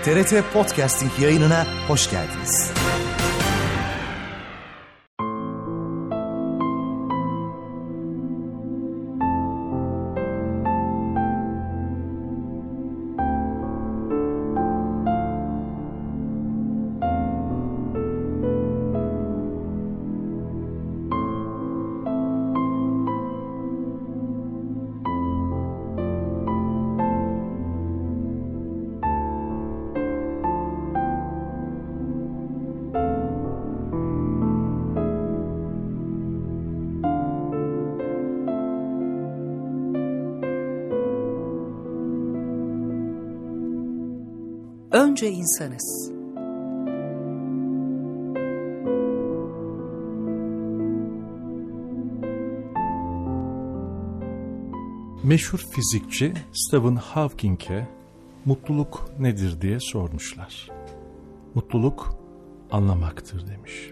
TRT Podcasting yayınına hoş geldiniz. Önce insanız. Meşhur fizikçi Stephen Hawking'e mutluluk nedir diye sormuşlar. Mutluluk anlamaktır demiş.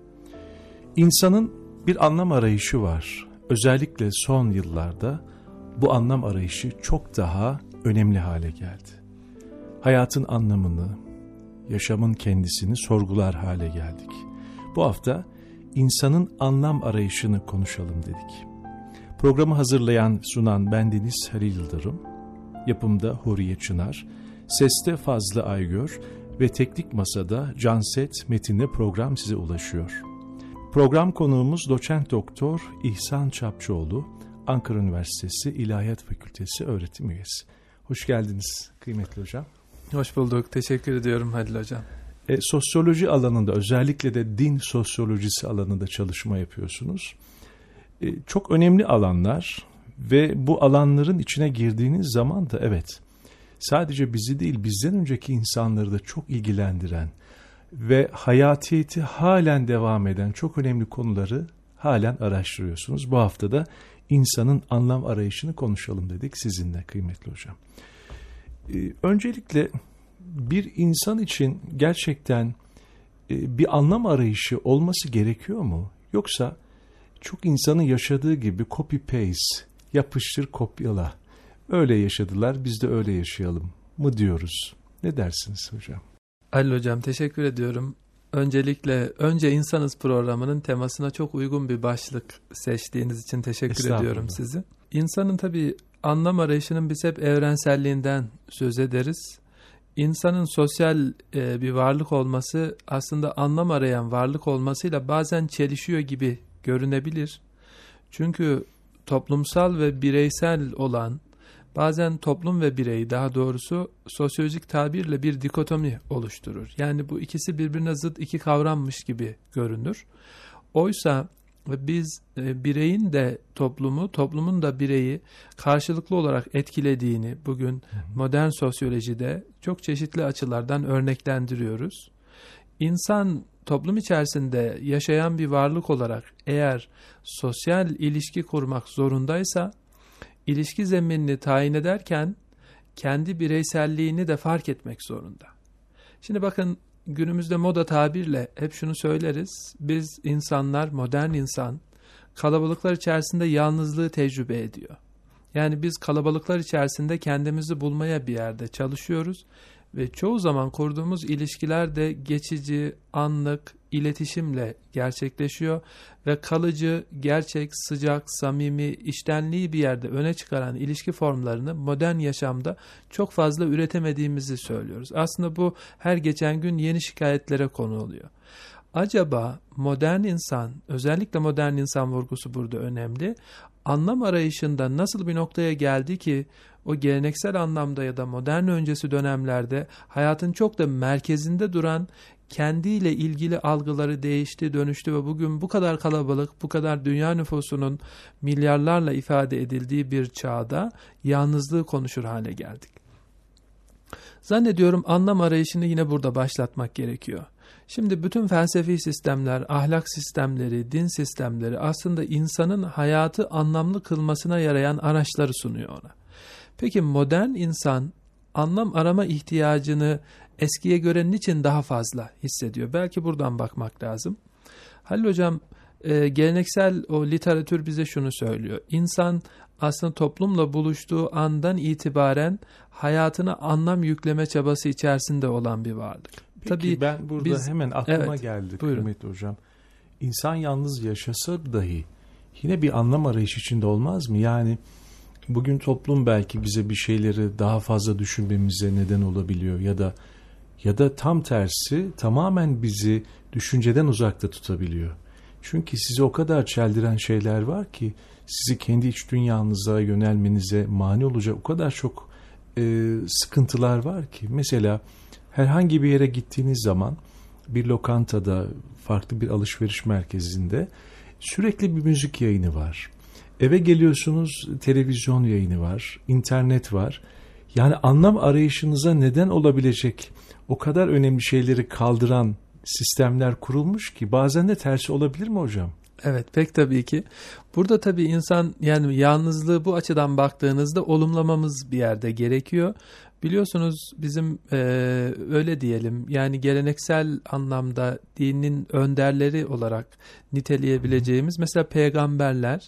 İnsanın bir anlam arayışı var. Özellikle son yıllarda bu anlam arayışı çok daha önemli hale geldi. Hayatın anlamını, yaşamın kendisini sorgular hale geldik. Bu hafta insanın anlam arayışını konuşalım dedik. Programı hazırlayan, sunan bendeniz Halil Yıldırım, yapımda Huriye Çınar, seste Fazlı Aygör ve teknik masada Canset Metin'le program size ulaşıyor. Program konuğumuz Doçent Doktor İhsan Çapçıoğlu, Ankara Üniversitesi İlahiyat Fakültesi öğretim üyesi. Hoş geldiniz kıymetli hocam. Hoş bulduk. Teşekkür ediyorum Halil Hocam. Sosyoloji alanında, özellikle de din sosyolojisi alanında çalışma yapıyorsunuz. Çok önemli alanlar ve bu alanların içine girdiğiniz zaman da evet, sadece bizi değil bizden önceki insanları da çok ilgilendiren ve hayatiyeti halen devam eden çok önemli konuları halen araştırıyorsunuz. Bu hafta da insanın anlam arayışını konuşalım dedik sizinle kıymetli hocam. Öncelikle bir insan için gerçekten bir anlam arayışı olması gerekiyor mu? Yoksa çok insanın yaşadığı gibi copy paste, yapıştır kopyala, öyle yaşadılar biz de öyle yaşayalım mı diyoruz? Ne dersiniz hocam? Halil Hocam teşekkür ediyorum. Öncelikle Önce İnsanız programının temasına çok uygun bir başlık seçtiğiniz için teşekkür ediyorum size. İnsanın tabii anlam arayışının biz hep evrenselliğinden söz ederiz. İnsanın sosyal bir varlık olması aslında anlam arayan varlık olmasıyla bazen çelişiyor gibi görünebilir. Çünkü toplumsal ve bireysel olan, bazen toplum ve birey, daha doğrusu sosyolojik tabirle bir dikotomi oluşturur. Yani bu ikisi birbirine zıt iki kavrammış gibi görünür. Oysa biz bireyin de toplumu, toplumun da bireyi karşılıklı olarak etkilediğini bugün modern sosyolojide çok çeşitli açılardan örneklendiriyoruz. İnsan toplum içerisinde yaşayan bir varlık olarak eğer sosyal ilişki kurmak zorundaysa, ilişki zeminini tayin ederken kendi bireyselliğini de fark etmek zorunda. Şimdi bakın, günümüzde moda tabirle hep şunu söyleriz. Biz insanlar, modern insan, kalabalıklar içerisinde yalnızlığı tecrübe ediyor. Yani biz kalabalıklar içerisinde kendimizi bulmaya bir yerde çalışıyoruz ve çoğu zaman kurduğumuz ilişkiler de geçici, anlık iletişimle gerçekleşiyor ve kalıcı, gerçek, sıcak, samimi, içtenliği bir yerde öne çıkaran ilişki formlarını modern yaşamda çok fazla üretemediğimizi söylüyoruz. Aslında bu her geçen gün yeni şikayetlere konu oluyor. Acaba modern insan, özellikle modern insan vurgusu burada önemli, anlam arayışında nasıl bir noktaya geldi ki o geleneksel anlamda ya da modern öncesi dönemlerde hayatın çok da merkezinde duran kendiyle ilgili algıları değişti, dönüştü ve bugün bu kadar kalabalık, bu kadar dünya nüfusunun milyarlarla ifade edildiği bir çağda yalnızlığı konuşur hale geldik. Zannediyorum anlam arayışını yine burada başlatmak gerekiyor. Şimdi bütün felsefi sistemler, ahlak sistemleri, din sistemleri aslında insanın hayatı anlamlı kılmasına yarayan araçları sunuyor ona. Peki modern insan anlam arama ihtiyacını eskiye göre niçin daha fazla hissediyor? Belki buradan bakmak lazım. Halil Hocam, geleneksel o literatür bize şunu söylüyor. İnsan aslında toplumla buluştuğu andan itibaren hayatına anlam yükleme çabası içerisinde olan bir varlık. Peki Tabii ben burada hemen aklıma geldi kıymetli hocam. İnsan yalnız yaşasa dahi yine bir anlam arayışı içinde olmaz mı? Yani bugün toplum belki bize bir şeyleri daha fazla düşünmemize neden olabiliyor ya da tam tersi tamamen bizi düşünceden uzakta tutabiliyor. Çünkü sizi o kadar çeldiren şeyler var ki sizi kendi iç dünyanıza yönelmenize mani olacak o kadar çok sıkıntılar var ki. Mesela herhangi bir yere gittiğiniz zaman bir lokantada, farklı bir alışveriş merkezinde sürekli bir müzik yayını var. Eve geliyorsunuz, televizyon yayını var, internet var. Yani anlam arayışınıza neden olabilecek o kadar önemli şeyleri kaldıran sistemler kurulmuş ki bazen de tersi olabilir mi hocam? Evet, pek tabii ki. Burada tabii insan, yani yalnızlığı bu açıdan baktığınızda olumlamamız bir yerde gerekiyor. Biliyorsunuz bizim öyle diyelim, yani geleneksel anlamda dinin önderleri olarak niteleyebileceğimiz mesela peygamberler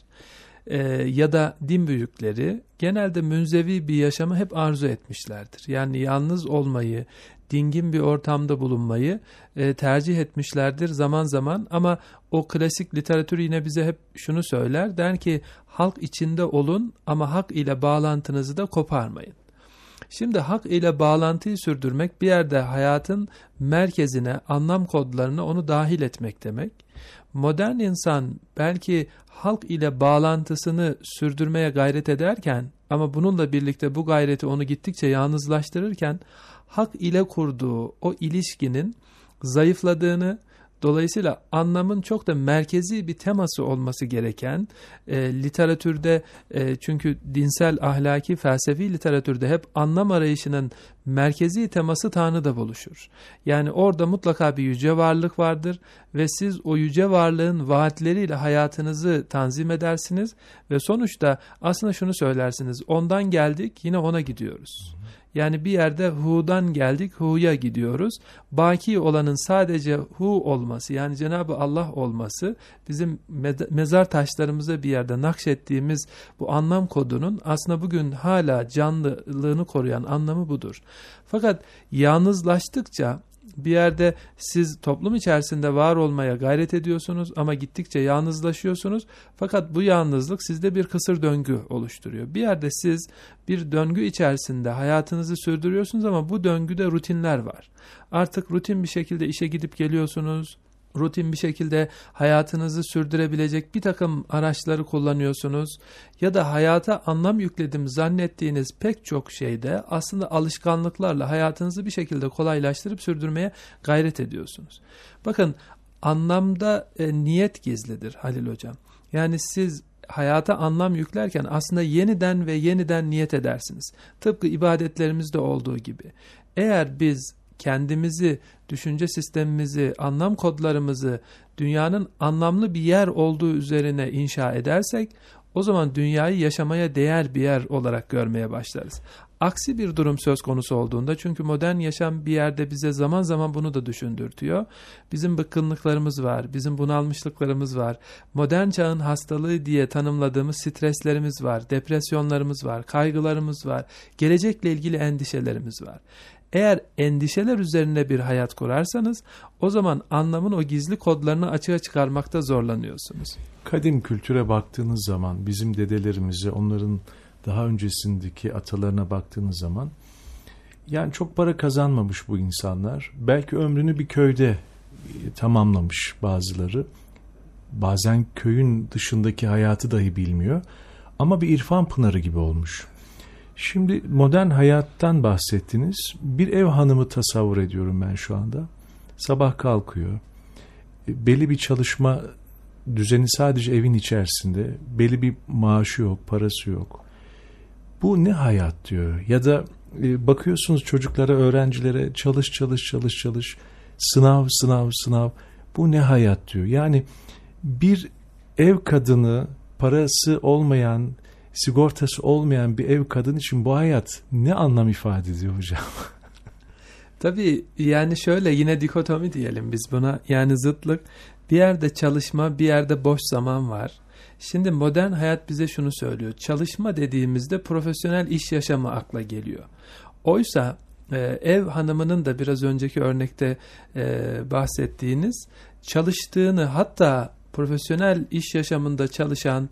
ya da din büyükleri genelde münzevi bir yaşamı hep arzu etmişlerdir. Yani yalnız olmayı, dingin bir ortamda bulunmayı tercih etmişlerdir zaman zaman, ama o klasik literatür yine bize hep şunu söyler, der ki halk içinde olun ama hak ile bağlantınızı da koparmayın. Şimdi hak ile bağlantıyı sürdürmek bir yerde hayatın merkezine, anlam kodlarına onu dahil etmek demek. Modern insan belki halk ile bağlantısını sürdürmeye gayret ederken, ama bununla birlikte bu gayreti onu gittikçe yalnızlaştırırken, hak ile kurduğu o ilişkinin zayıfladığını, dolayısıyla anlamın çok da merkezi bir teması olması gereken literatürde, çünkü dinsel, ahlaki, felsefi literatürde hep anlam arayışının merkezi teması Tanrı'da buluşur. Yani orada mutlaka bir yüce varlık vardır ve siz o yüce varlığın vaatleriyle hayatınızı tanzim edersiniz ve sonuçta aslında şunu söylersiniz: ondan geldik, yine ona gidiyoruz. Yani bir yerde hu'dan geldik, hu'ya gidiyoruz. Baki olanın sadece hu olması, yani Cenab-ı Allah olması, bizim mezar taşlarımıza bir yerde nakşettiğimiz bu anlam kodunun aslında bugün hala canlılığını koruyan anlamı budur. Fakat yalnızlaştıkça bir yerde siz toplum içerisinde var olmaya gayret ediyorsunuz ama gittikçe yalnızlaşıyorsunuz. Fakat bu yalnızlık sizde bir kısır döngü oluşturuyor. Bir yerde siz bir döngü içerisinde hayatınızı sürdürüyorsunuz ama bu döngüde rutinler var. Artık rutin bir şekilde işe gidip geliyorsunuz. Rutin bir şekilde hayatınızı sürdürebilecek bir takım araçları kullanıyorsunuz. Ya da hayata anlam yükledim zannettiğiniz pek çok şeyde aslında alışkanlıklarla hayatınızı bir şekilde kolaylaştırıp sürdürmeye gayret ediyorsunuz. Bakın, anlamda niyet gizlidir Halil Hocam. Yani siz hayata anlam yüklerken aslında yeniden ve yeniden niyet edersiniz. Tıpkı ibadetlerimizde olduğu gibi. Eğer biz kendimizi, düşünce sistemimizi, anlam kodlarımızı dünyanın anlamlı bir yer olduğu üzerine inşa edersek, o zaman dünyayı yaşamaya değer bir yer olarak görmeye başlarız. Aksi bir durum söz konusu olduğunda, çünkü modern yaşam bir yerde bize zaman zaman bunu da düşündürtüyor. Bizim bıkkınlıklarımız var, bizim bunalmışlıklarımız var, modern çağın hastalığı diye tanımladığımız streslerimiz var, depresyonlarımız var, kaygılarımız var, gelecekle ilgili endişelerimiz var. Eğer endişeler üzerine bir hayat kurarsanız, o zaman anlamın o gizli kodlarını açığa çıkarmakta zorlanıyorsunuz. Kadim kültüre baktığınız zaman, bizim dedelerimize, onların daha öncesindeki atalarına baktığınız zaman, yani çok para kazanmamış bu insanlar. Belki ömrünü bir köyde tamamlamış bazıları. Bazen köyün dışındaki hayatı dahi bilmiyor. Ama bir irfan pınarı gibi olmuş. Şimdi modern hayattan bahsettiniz. Bir ev hanımı tasavvur ediyorum ben şu anda. Sabah kalkıyor. Belli bir çalışma düzeni sadece evin içerisinde. Belli bir maaşı yok, parası yok. Bu ne hayat diyor. Ya da bakıyorsunuz çocuklara, öğrencilere, çalış. Sınav. Bu ne hayat diyor. Yani bir ev kadını, parası olmayan, sigortası olmayan bir ev kadın için bu hayat ne anlam ifade ediyor hocam? Tabii, yani şöyle, yine dikotomi diyelim biz buna, yani zıtlık. Bir yerde çalışma, bir yerde boş zaman var. Şimdi modern hayat bize şunu söylüyor. Çalışma dediğimizde profesyonel iş yaşamı akla geliyor. Oysa ev hanımının da biraz önceki örnekte bahsettiğiniz çalıştığını, hatta profesyonel iş yaşamında çalışan,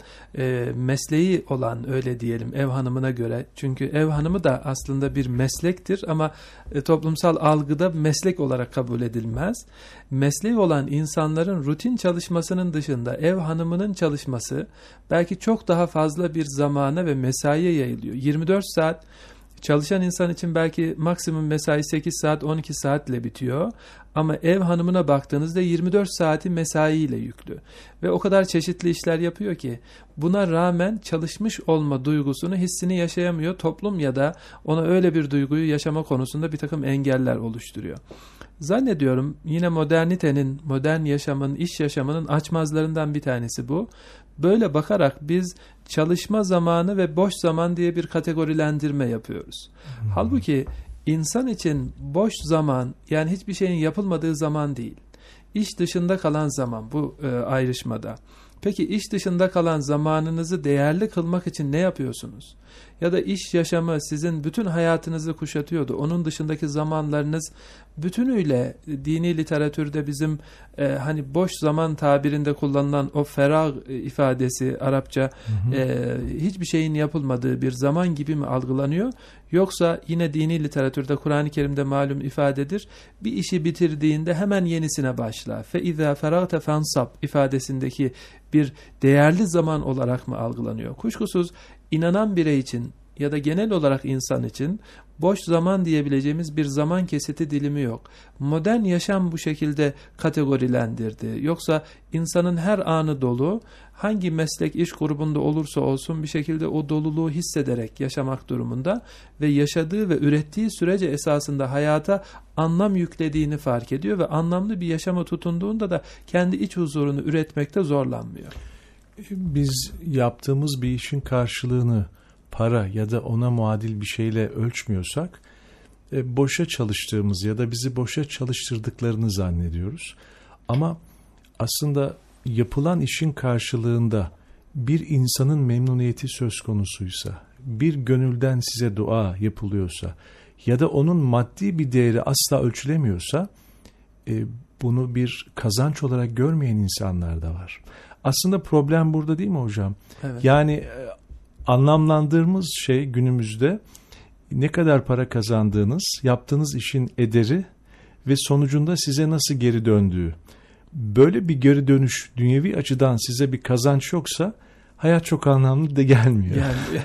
mesleği olan, öyle diyelim, ev hanımına göre. Çünkü ev hanımı da aslında bir meslektir ama toplumsal algıda meslek olarak kabul edilmez. Mesleği olan insanların rutin çalışmasının dışında ev hanımının çalışması belki çok daha fazla bir zamana ve mesaiye yayılıyor. 24 saat çalışan insan için belki maksimum mesai 8 saat 12 saatle bitiyor. Ama ev hanımına baktığınızda 24 saati mesaiyle yüklü. Ve o kadar çeşitli işler yapıyor ki buna rağmen çalışmış olma duygusunu, hissini yaşayamıyor. Toplum ya da ona öyle bir duyguyu yaşama konusunda bir takım engeller oluşturuyor. Zannediyorum yine modernitenin, modern yaşamın, iş yaşamının açmazlarından bir tanesi bu. Böyle bakarak biz çalışma zamanı ve boş zaman diye bir kategorilendirme yapıyoruz. Halbuki insan için boş zaman, yani hiçbir şeyin yapılmadığı zaman değil, İş dışında kalan zaman bu ayrışmada. Peki iş dışında kalan zamanınızı değerli kılmak için ne yapıyorsunuz? Ya da iş yaşamı sizin bütün hayatınızı kuşatıyordu. Onun dışındaki zamanlarınız bütünüyle dini literatürde bizim hani boş zaman tabirinde kullanılan o ferag ifadesi Arapça, hiçbir şeyin yapılmadığı bir zaman gibi mi algılanıyor? Yoksa yine dini literatürde, Kur'an-ı Kerim'de malum ifadedir. Bir işi bitirdiğinde hemen yenisine başla. فَاِذَا فَرَغْتَ فَانْصَبْ ifadesindeki bir değerli zaman olarak mı algılanıyor? Kuşkusuz inanan birey için ya da genel olarak insan için boş zaman diyebileceğimiz bir zaman kesiti dilimi yok. Modern yaşam bu şekilde kategorilendirdi. Yoksa insanın her anı dolu, hangi meslek iş grubunda olursa olsun bir şekilde o doluluğu hissederek yaşamak durumunda ve yaşadığı ve ürettiği sürece esasında hayata anlam yüklediğini fark ediyor ve anlamlı bir yaşama tutunduğunda da kendi iç huzurunu üretmekte zorlanmıyor. Biz yaptığımız bir işin karşılığını para ya da ona muadil bir şeyle ölçmüyorsak boşa çalıştığımız ya da bizi boşa çalıştırdıklarını zannediyoruz. Ama aslında yapılan işin karşılığında bir insanın memnuniyeti söz konusuysa, bir gönülden size dua yapılıyorsa ya da onun maddi bir değeri asla ölçülemiyorsa bunu bir kazanç olarak görmeyen insanlar da var. Aslında problem burada değil mi hocam? Evet. Yani anlamlandırdığımız şey günümüzde ne kadar para kazandığınız, yaptığınız işin ederi ve sonucunda size nasıl geri döndüğü. Böyle bir geri dönüş dünyevi açıdan size bir kazanç yoksa hayat çok anlamlı da gelmiyor.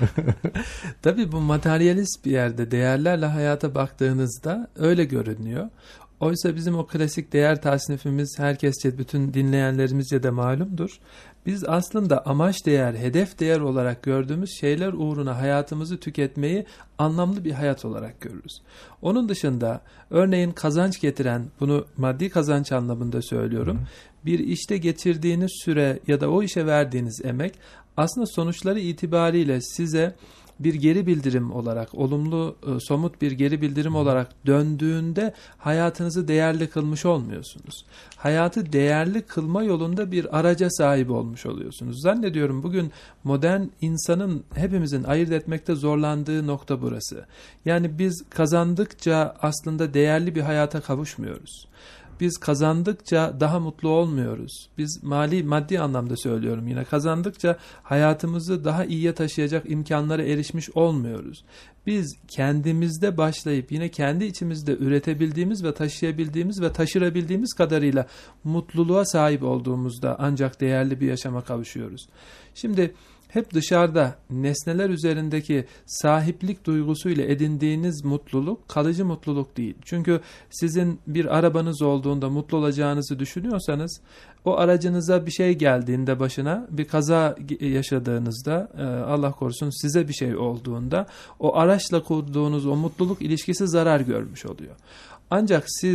Tabii bu materyalist bir yerde değerlerle hayata baktığınızda öyle görünüyor. Oysa bizim o klasik değer tasnifimiz herkesçe, bütün dinleyenlerimizce de malumdur. Biz aslında amaç değer, hedef değer olarak gördüğümüz şeyler uğruna hayatımızı tüketmeyi anlamlı bir hayat olarak görürüz. Onun dışında örneğin kazanç getiren, bunu maddi kazanç anlamında söylüyorum, bir işte geçirdiğiniz süre ya da o işe verdiğiniz emek aslında sonuçları itibariyle size bir geri bildirim olarak, olumlu, somut bir geri bildirim olarak döndüğünde hayatınızı değerli kılmış olmuyorsunuz. Hayatı değerli kılma yolunda bir araca sahip olmuş oluyorsunuz. Zannediyorum bugün modern insanın, hepimizin ayırt etmekte zorlandığı nokta burası. Yani biz kazandıkça aslında değerli bir hayata kavuşmuyoruz. Biz kazandıkça daha mutlu olmuyoruz. Biz maddi anlamda söylüyorum yine, kazandıkça hayatımızı daha iyiye taşıyacak imkanlara erişmiş olmuyoruz. Biz kendimizde başlayıp yine kendi içimizde üretebildiğimiz ve taşıyabildiğimiz ve taşırabildiğimiz kadarıyla mutluluğa sahip olduğumuzda ancak değerli bir yaşama kavuşuyoruz. Şimdi hep dışarıda nesneler üzerindeki sahiplik duygusuyla edindiğiniz mutluluk kalıcı mutluluk değil. Çünkü sizin bir arabanız olduğunda mutlu olacağınızı düşünüyorsanız, o aracınıza bir şey geldiğinde, başına bir kaza yaşadığınızda, Allah korusun size bir şey olduğunda, o araçla kurduğunuz o mutluluk ilişkisi zarar görmüş oluyor. Ancak siz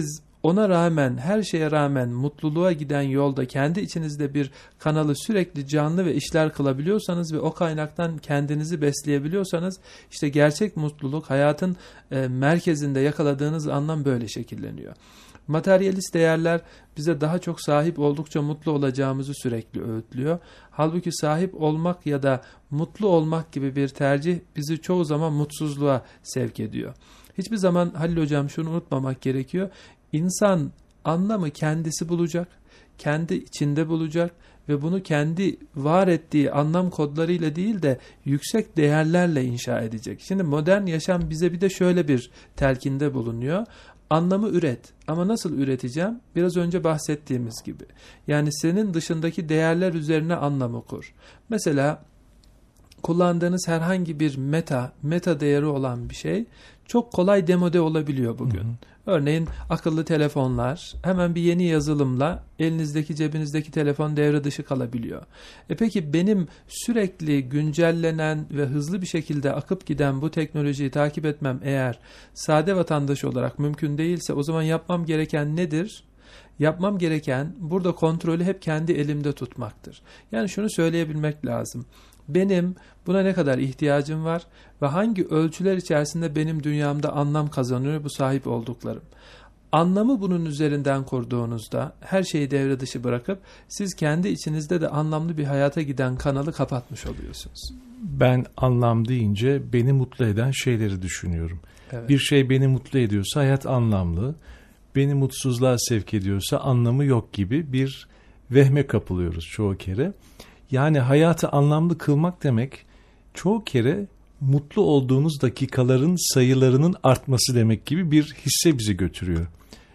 ona rağmen, her şeye rağmen mutluluğa giden yolda kendi içinizde bir kanalı sürekli canlı ve işler kılabiliyorsanız ve o kaynaktan kendinizi besleyebiliyorsanız, işte gerçek mutluluk, hayatın merkezinde yakaladığınız anlam böyle şekilleniyor. Materyalist değerler bize daha çok sahip oldukça mutlu olacağımızı sürekli öğütlüyor. Halbuki sahip olmak ya da mutlu olmak gibi bir tercih bizi çoğu zaman mutsuzluğa sevk ediyor. Hiçbir zaman Halil Hocam şunu unutmamak gerekiyor. İnsan anlamı kendisi bulacak, kendi içinde bulacak ve bunu kendi var ettiği anlam kodlarıyla değil de yüksek değerlerle inşa edecek. Şimdi modern yaşam bize bir de şöyle bir telkinde bulunuyor. Anlamı üret. Ama nasıl üreteceğim? Biraz önce bahsettiğimiz gibi. Yani senin dışındaki değerler üzerine anlamı kur. Mesela kullandığınız herhangi bir meta değeri olan bir şey çok kolay demode olabiliyor bugün. Örneğin akıllı telefonlar hemen bir yeni yazılımla elinizdeki cebinizdeki telefon devre dışı kalabiliyor. Peki benim sürekli güncellenen ve hızlı bir şekilde akıp giden bu teknolojiyi takip etmem eğer sade vatandaş olarak mümkün değilse o zaman yapmam gereken nedir? Yapmam gereken burada kontrolü hep kendi elimde tutmaktır. Yani şunu söyleyebilmek lazım. Benim buna ne kadar ihtiyacım var ve hangi ölçüler içerisinde benim dünyamda anlam kazanıyor bu sahip olduklarım. Anlamı bunun üzerinden kurduğunuzda her şeyi devre dışı bırakıp siz kendi içinizde de anlamlı bir hayata giden kanalı kapatmış oluyorsunuz. Ben anlam deyince beni mutlu eden şeyleri düşünüyorum. Evet. Bir şey beni mutlu ediyorsa hayat anlamlı, beni mutsuzluğa sevk ediyorsa anlamı yok gibi bir vehme kapılıyoruz çoğu kere. Yani hayatı anlamlı kılmak demek çoğu kere mutlu olduğumuz dakikaların sayılarının artması demek gibi bir hisse bizi götürüyor.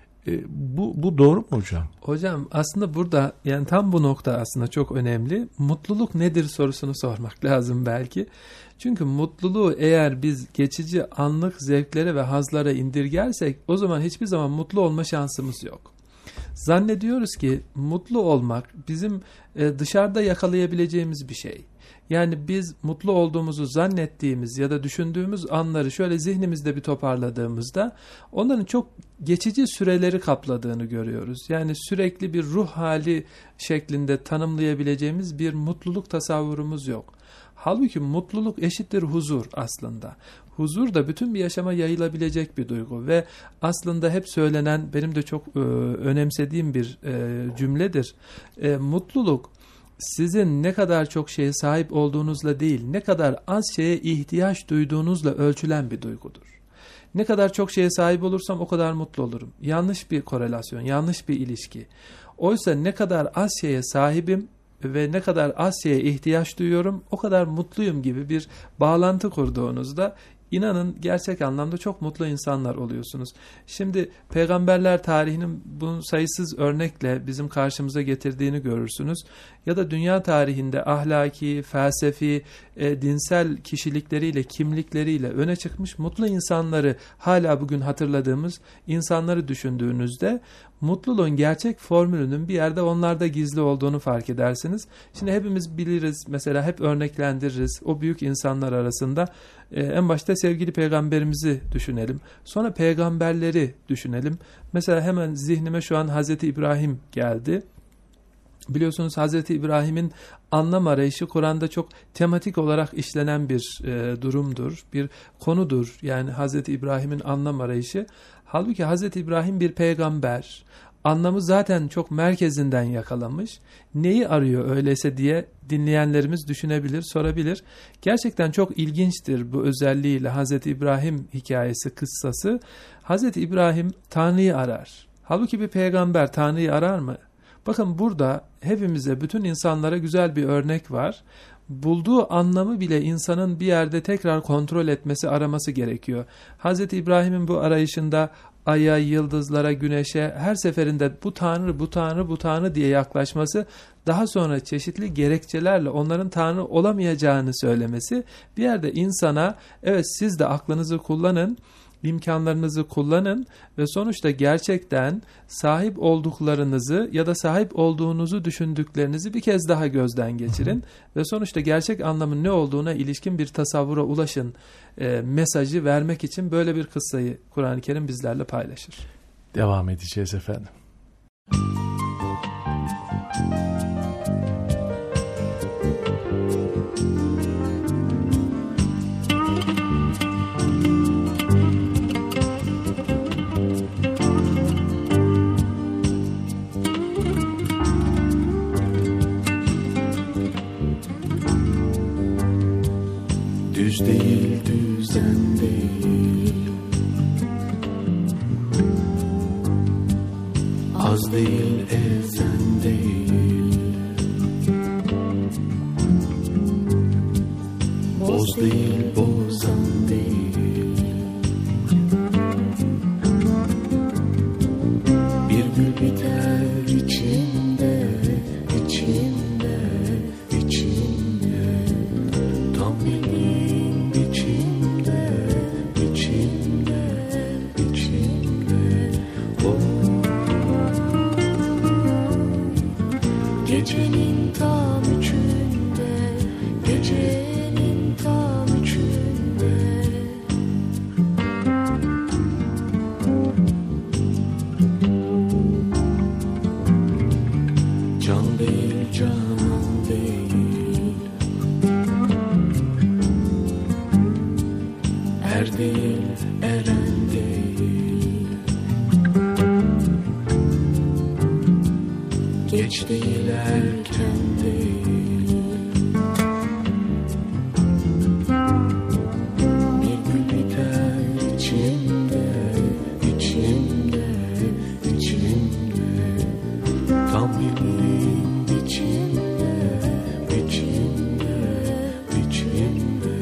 Bu doğru mu hocam? Hocam aslında burada yani tam bu nokta aslında çok önemli. Mutluluk nedir sorusunu sormak lazım belki. Çünkü mutluluğu eğer biz geçici anlık zevklere ve hazlara indirgersek o zaman hiçbir zaman mutlu olma şansımız yok. Zannediyoruz ki mutlu olmak bizim dışarıda yakalayabileceğimiz bir şey. Yani biz mutlu olduğumuzu zannettiğimiz ya da düşündüğümüz anları şöyle zihnimizde bir toparladığımızda onların çok geçici süreleri kapladığını görüyoruz. Yani sürekli bir ruh hali şeklinde tanımlayabileceğimiz bir mutluluk tasavvurumuz yok. Halbuki mutluluk eşittir huzur aslında. Huzur da bütün bir yaşama yayılabilecek bir duygu ve aslında hep söylenen benim de çok önemsediğim bir cümledir. Mutluluk sizin ne kadar çok şeye sahip olduğunuzla değil, ne kadar az şeye ihtiyaç duyduğunuzla ölçülen bir duygudur. Ne kadar çok şeye sahip olursam o kadar mutlu olurum. Yanlış bir korelasyon, yanlış bir ilişki. Oysa ne kadar az şeye sahibim ve ne kadar az şeye ihtiyaç duyuyorum, o kadar mutluyum gibi bir bağlantı kurduğunuzda İnanın gerçek anlamda çok mutlu insanlar oluyorsunuz. Şimdi peygamberler tarihinin bu sayısız örnekle bizim karşımıza getirdiğini görürsünüz. Ya da dünya tarihinde ahlaki, felsefi, dinsel kişilikleriyle, kimlikleriyle öne çıkmış mutlu insanları hala bugün hatırladığımız insanları düşündüğünüzde mutluluğun gerçek formülünün bir yerde onlarda gizli olduğunu fark edersiniz. Şimdi hepimiz biliriz, mesela hep örneklendiririz o büyük insanlar arasında. En başta sevgili peygamberimizi düşünelim. Sonra peygamberleri düşünelim. Mesela hemen zihnime şu an Hazreti İbrahim geldi. Biliyorsunuz Hazreti İbrahim'in anlam arayışı Kur'an'da çok tematik olarak işlenen bir durumdur, bir konudur. Yani Hazreti İbrahim'in anlam arayışı. Halbuki Hazreti İbrahim bir peygamber. Anlamı zaten çok merkezinden yakalamış. Neyi arıyor öyleyse diye dinleyenlerimiz düşünebilir, sorabilir. Gerçekten çok ilginçtir bu özelliğiyle Hazreti İbrahim hikayesi, kıssası. Hazreti İbrahim Tanrı'yı arar. Halbuki bir peygamber Tanrı'yı arar mı? Bakın burada hepimize, bütün insanlara güzel bir örnek var. Bulduğu anlamı bile insanın bir yerde tekrar kontrol etmesi, araması gerekiyor. Hazreti İbrahim'in bu arayışında aya, yıldızlara, güneşe her seferinde bu Tanrı, bu Tanrı, bu Tanrı diye yaklaşması, daha sonra çeşitli gerekçelerle onların Tanrı olamayacağını söylemesi bir yerde insana evet siz de aklınızı kullanın, imkanlarınızı kullanın ve sonuçta gerçekten sahip olduklarınızı ya da sahip olduğunuzu düşündüklerinizi bir kez daha gözden geçirin ve sonuçta gerçek anlamın ne olduğuna ilişkin bir tasavvura ulaşın mesajı vermek için böyle bir kıssayı Kur'an-ı Kerim bizlerle paylaşır. devam edeceğiz efendim. Düz değil, düzen değil, az değil, ezen değil, boz değil, bozan değil, bir gül biter içimde, içimde, içimde, tam bildiğin biçimde, içimde, içimde, gecenin tam üçünde, gecenin tam üçünde, can değil, canan değil, er değil, eren değil, geç değil, erken değil, bir gül biter içimde, içimde, içimde, tam bildiğin biçimde, biçimde, biçimde,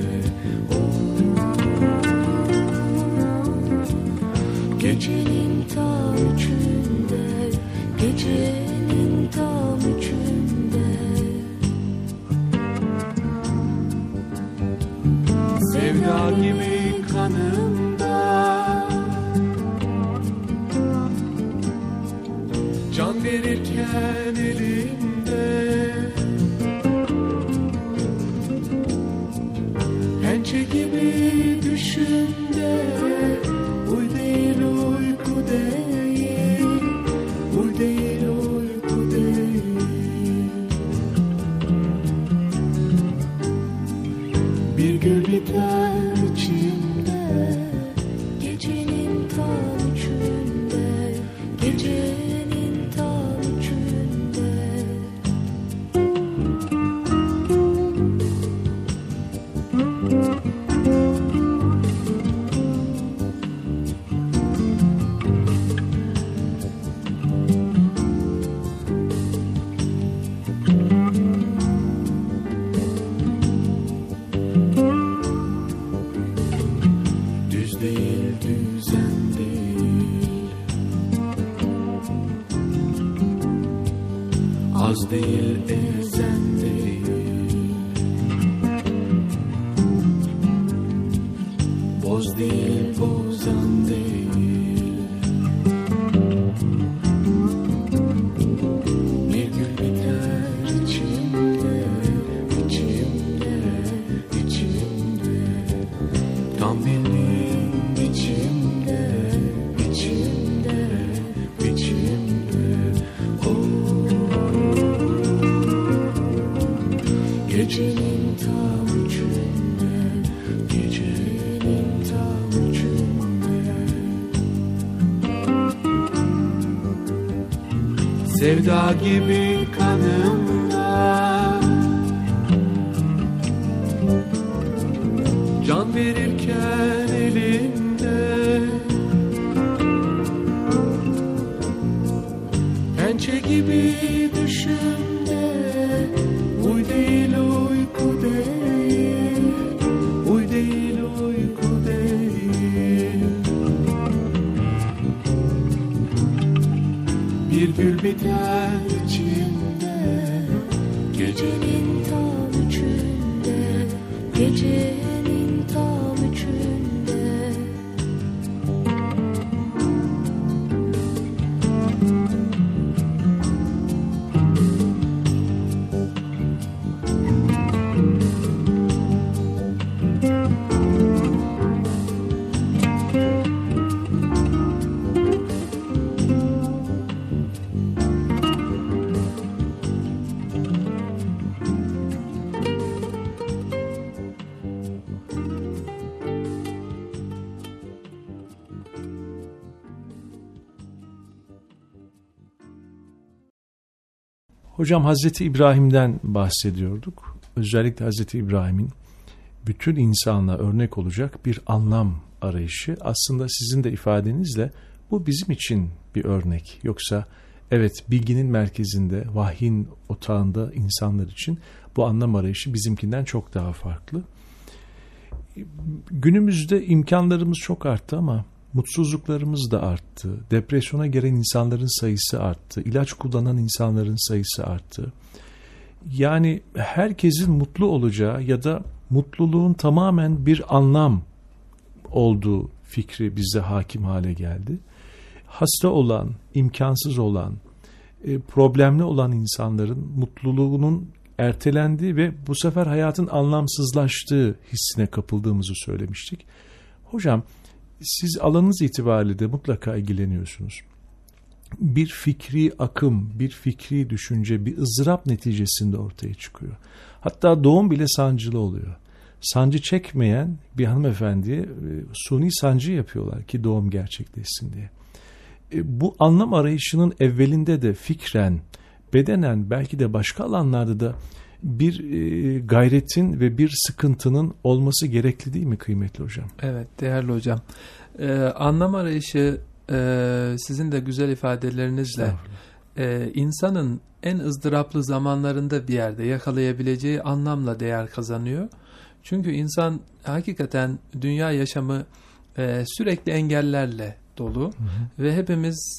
gecenin tam üçünde, gecenin tam üçünde, sevda gibi kanımda, can verirken elimde, pençe gibi düşünde, uy değil, uyku değil, uy değil, uyku değil, bir gül biter içimde, gecenin tam üçünde, gecenin tam üçünde, düz değil, düzen değil, az değil, ezen değil, boz değil, bozan değil, bir gül biter içimde, içimde, içimde, tam bildiğin biçimde, biçimde, biçimde, gecenin tam üçünde, gecenin tam üçünde, sevda gibi kanımda, can verirken elimde, pençe gibi düşünde, uy değil, uyku değil, uy değil, uyku değil, bir gül biter içimde, gecenin tam üçünde, gecenin tam üçünde, Hocam Hazreti İbrahim'den bahsediyorduk. Özellikle Hazreti İbrahim'in bütün insanlığa örnek olacak bir anlam arayışı. Aslında sizin de ifadenizle bu bizim için bir örnek. Yoksa evet, bilginin merkezinde, vahyin otağında insanlar için bu anlam arayışı bizimkinden çok daha farklı. Günümüzde imkanlarımız çok arttı ama mutsuzluklarımız da arttı. Depresyona giren insanların sayısı arttı. İlaç kullanan insanların sayısı arttı. Yani herkesin mutlu olacağı ya da mutluluğun tamamen bir anlam olduğu fikri bize hakim hale geldi. Hasta olan, imkansız olan, problemli olan insanların mutluluğunun ertelendiği ve bu sefer hayatın anlamsızlaştığı hissine kapıldığımızı söylemiştik. Hocam, siz alanınız itibariyle de mutlaka ilgileniyorsunuz. Bir fikri akım, bir fikri düşünce, bir ızdırap neticesinde ortaya çıkıyor. Hatta doğum bile sancılı oluyor. Sancı çekmeyen bir hanımefendiye suni sancı yapıyorlar ki doğum gerçekleşsin diye. Bu anlam arayışının evvelinde de fikren, bedenen, belki de başka alanlarda da bir gayretin ve bir sıkıntının olması gerekli değil mi kıymetli hocam? Evet, değerli hocam. Anlam arayışı sizin de güzel ifadelerinizle insanın en ızdıraplı zamanlarında bir yerde yakalayabileceği anlamla değer kazanıyor. Çünkü insan hakikaten dünya yaşamı sürekli engellerle dolu ve hepimiz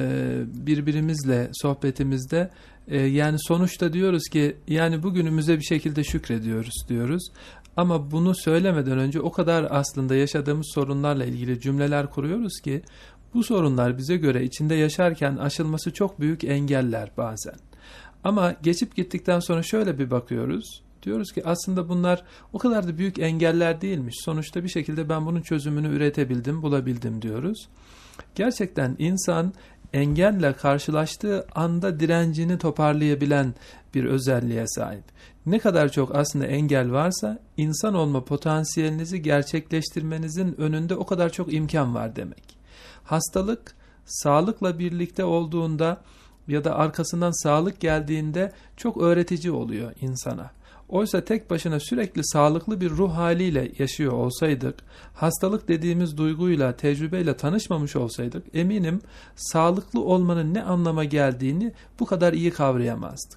birbirimizle sohbetimizde yani sonuçta diyoruz ki yani bugünümüze bir şekilde şükrediyoruz diyoruz. Ama bunu söylemeden önce o kadar aslında yaşadığımız sorunlarla ilgili cümleler kuruyoruz ki bu sorunlar bize göre içinde yaşarken aşılması çok büyük engeller bazen. Ama geçip gittikten sonra şöyle bir bakıyoruz. Diyoruz ki aslında bunlar o kadar da büyük engeller değilmiş. Sonuçta bir şekilde ben bunun çözümünü üretebildim, bulabildim diyoruz. Gerçekten insan engelle karşılaştığı anda direncini toparlayabilen bir özelliğe sahip. Ne kadar çok aslında engel varsa insan olma potansiyelinizi gerçekleştirmenizin önünde o kadar çok imkan var demek. Hastalık sağlıkla birlikte olduğunda ya da arkasından sağlık geldiğinde çok öğretici oluyor insana. Oysa tek başına sürekli sağlıklı bir ruh haliyle yaşıyor olsaydık, hastalık dediğimiz duyguyla, tecrübeyle tanışmamış olsaydık, eminim sağlıklı olmanın ne anlama geldiğini bu kadar iyi kavrayamazdık.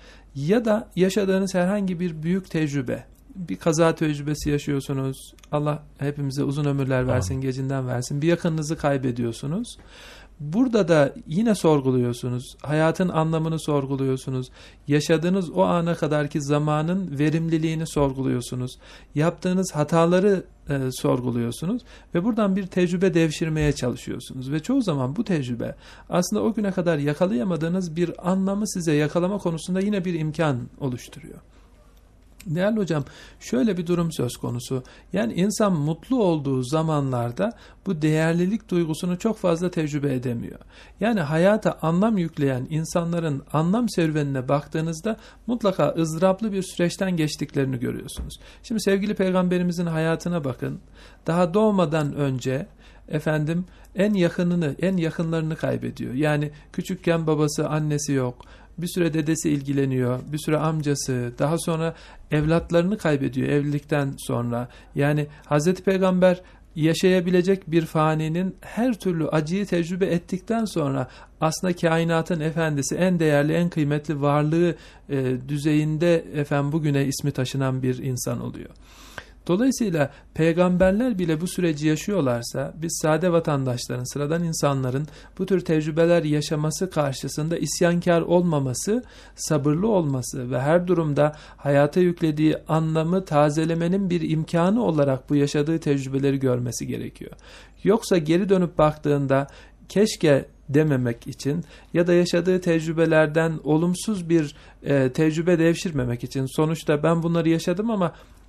Ya da yaşadığınız herhangi bir büyük tecrübe, bir kaza tecrübesi yaşıyorsunuz, Allah hepimize uzun ömürler versin, gecinden versin, bir yakınınızı kaybediyorsunuz. Burada da yine sorguluyorsunuz, hayatın anlamını sorguluyorsunuz, yaşadığınız o ana kadarki zamanın verimliliğini sorguluyorsunuz, yaptığınız hataları sorguluyorsunuz ve buradan bir tecrübe devşirmeye çalışıyorsunuz. Ve çoğu zaman bu tecrübe aslında o güne kadar yakalayamadığınız bir anlamı size yakalama konusunda yine bir imkan oluşturuyor. Değerli hocam, şöyle bir durum söz konusu. Yani insan mutlu olduğu zamanlarda bu değerlilik duygusunu çok fazla tecrübe edemiyor. Yani hayata anlam yükleyen insanların anlam serüvenine baktığınızda mutlaka ızdıraplı bir süreçten geçtiklerini görüyorsunuz. Şimdi sevgili peygamberimizin hayatına bakın. Daha doğmadan önce en yakınlarını kaybediyor. Yani küçükken babası, annesi yok. Bir süre dedesi ilgileniyor, bir süre amcası, daha sonra evlatlarını kaybediyor evlilikten sonra. Yani Hazreti Peygamber yaşayabilecek bir faninin her türlü acıyı tecrübe ettikten sonra aslında kainatın efendisi, en değerli, en kıymetli varlığı düzeyinde bugüne ismi taşınan bir insan oluyor. Dolayısıyla peygamberler bile bu süreci yaşıyorlarsa biz sade vatandaşların, sıradan insanların bu tür tecrübeler yaşaması karşısında isyankar olmaması, sabırlı olması ve her durumda hayata yüklediği anlamı tazelemenin bir imkanı olarak bu yaşadığı tecrübeleri görmesi gerekiyor. Yoksa geri dönüp baktığında keşke dememek için ya da yaşadığı tecrübelerden olumsuz bir tecrübe devşirmemek için, sonuçta ben bunları yaşadım ama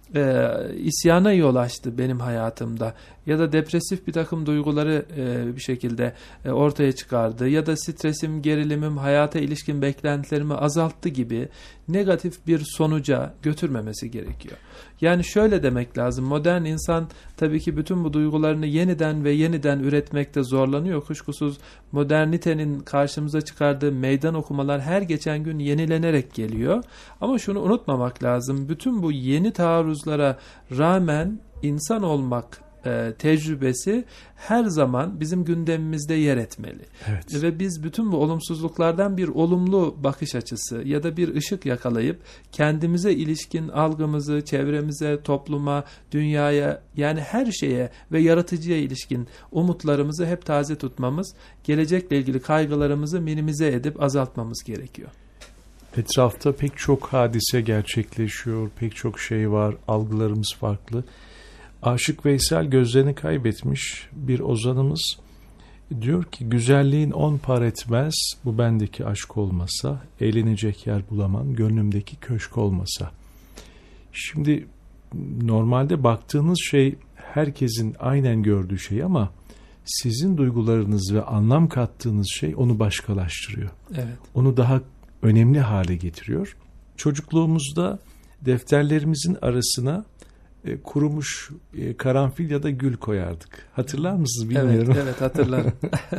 isyana yol açtı benim hayatımda ya da depresif bir takım duyguları bir şekilde ortaya çıkardı ya da stresim, gerilimim, hayata ilişkin beklentilerimi azalttı gibi negatif bir sonuca götürmemesi gerekiyor. Yani şöyle demek lazım, modern insan tabii ki bütün bu duygularını yeniden ve yeniden üretmekte zorlanıyor. Kuşkusuz modernitenin karşımıza çıkardığı meydan okumalar her geçen gün yenilenerek geliyor. Ama şunu unutmamak lazım, bütün bu yeni taarruzlara rağmen insan olmak tecrübesi her zaman bizim gündemimizde yer etmeli. Evet. Ve biz bütün bu olumsuzluklardan bir olumlu bakış açısı ya da bir ışık yakalayıp kendimize ilişkin algımızı, çevremize, topluma, dünyaya, yani her şeye ve yaratıcıya ilişkin umutlarımızı hep taze tutmamız, gelecekle ilgili kaygılarımızı minimize edip azaltmamız gerekiyor. Etrafta pek çok hadise gerçekleşiyor, pek çok şey var, algılarımız farklı. Aşık Veysel gözlerini kaybetmiş bir ozanımız diyor ki, güzelliğin 10 par etmez, bu bendeki aşk olmasa, eğlenecek yer bulamam, gönlümdeki köşk olmasa. Şimdi normalde baktığınız şey herkesin aynen gördüğü şey ama sizin duygularınız ve anlam kattığınız şey onu başkalaştırıyor. Evet. Onu daha önemli hale getiriyor. Çocukluğumuzda defterlerimizin arasına kurumuş karanfil ya da gül koyardık. Hatırlar mısınız bilmiyorum. Evet hatırlarım.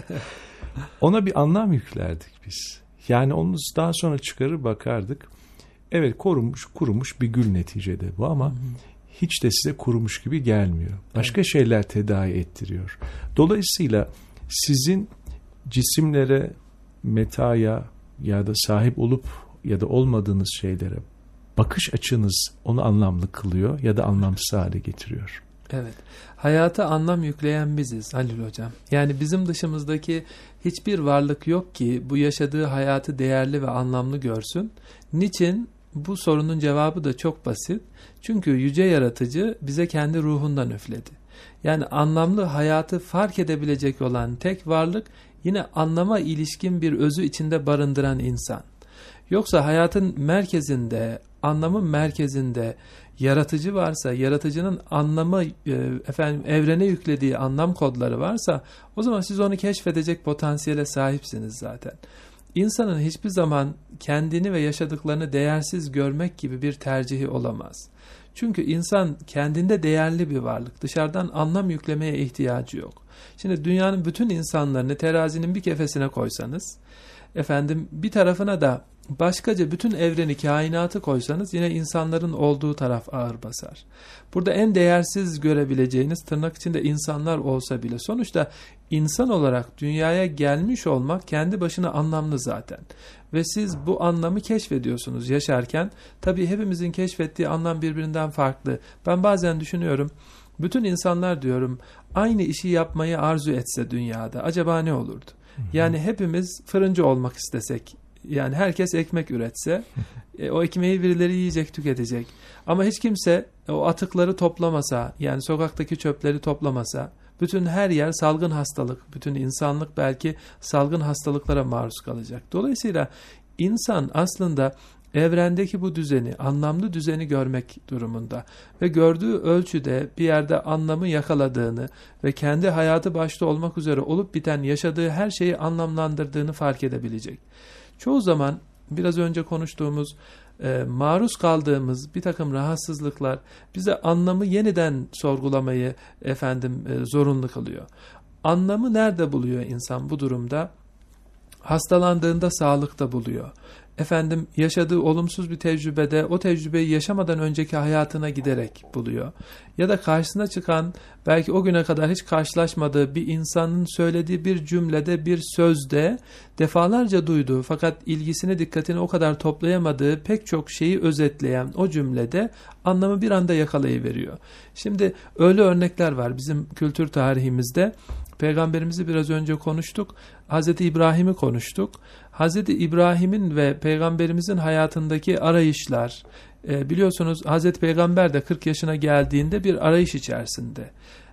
Ona bir anlam yüklerdik biz. Yani onu daha sonra çıkarır bakardık. Evet, kurumuş bir gül neticede bu ama hiç de size kurumuş gibi gelmiyor. Başka şeyler tedavi ettiriyor. Dolayısıyla sizin cisimlere, metaya ya da sahip olup ya da olmadığınız şeylere bakış açınız onu anlamlı kılıyor ya da anlamsız hale getiriyor. Evet. Hayata anlam yükleyen biziz Halil Hocam. Yani bizim dışımızdaki hiçbir varlık yok ki bu yaşadığı hayatı değerli ve anlamlı görsün. Niçin? Bu sorunun cevabı da çok basit. Çünkü yüce yaratıcı bize kendi ruhundan üfledi. Yani anlamlı hayatı fark edebilecek olan tek varlık yine anlama ilişkin bir özü içinde barındıran insan. Yoksa hayatın merkezinde, anlamın merkezinde yaratıcı varsa, yaratıcının anlamı, evrene yüklediği anlam kodları varsa, o zaman siz onu keşfedecek potansiyele sahipsiniz zaten. İnsanın hiçbir zaman kendini ve yaşadıklarını değersiz görmek gibi bir tercihi olamaz. Çünkü insan kendinde değerli bir varlık. Dışarıdan anlam yüklemeye ihtiyacı yok. Şimdi dünyanın bütün insanlarını terazinin bir kefesine koysanız, bir tarafına da başkaca bütün evreni, kainatı koysanız yine insanların olduğu taraf ağır basar. Burada en değersiz görebileceğiniz tırnak içinde insanlar olsa bile sonuçta insan olarak dünyaya gelmiş olmak kendi başına anlamlı zaten. Ve siz bu anlamı keşfediyorsunuz yaşarken. Tabii hepimizin keşfettiği anlam birbirinden farklı. Ben bazen düşünüyorum, bütün insanlar diyorum aynı işi yapmayı arzu etse dünyada acaba ne olurdu? Yani hepimiz fırıncı olmak istesek, yani herkes ekmek üretse, o ekmeği birileri yiyecek, tüketecek. Ama hiç kimse o atıkları toplamasa, yani sokaktaki çöpleri toplamasa, bütün her yer salgın hastalık, bütün insanlık belki salgın hastalıklara maruz kalacak. Dolayısıyla insan aslında evrendeki bu düzeni, anlamlı düzeni görmek durumunda ve gördüğü ölçüde bir yerde anlamı yakaladığını ve kendi hayatı başta olmak üzere olup biten yaşadığı her şeyi anlamlandırdığını fark edebilecek. Çoğu zaman biraz önce konuştuğumuz maruz kaldığımız bir takım rahatsızlıklar bize anlamı yeniden sorgulamayı zorunlu kılıyor. Anlamı nerede buluyor insan bu durumda? Hastalandığında sağlıkta buluyor. Yaşadığı olumsuz bir tecrübede o tecrübeyi yaşamadan önceki hayatına giderek buluyor. Ya da karşısına çıkan, belki o güne kadar hiç karşılaşmadığı bir insanın söylediği bir cümlede, bir sözde defalarca duyduğu fakat ilgisini, dikkatini o kadar toplayamadığı pek çok şeyi özetleyen o cümlede anlamı bir anda yakalayıveriyor. Şimdi öyle örnekler var bizim kültür tarihimizde. Peygamberimizi biraz önce konuştuk. Hazreti İbrahim'i konuştuk. Hazreti İbrahim'in ve Peygamberimizin hayatındaki arayışlar, biliyorsunuz Hazreti Peygamber de 40 yaşına geldiğinde bir arayış içerisinde.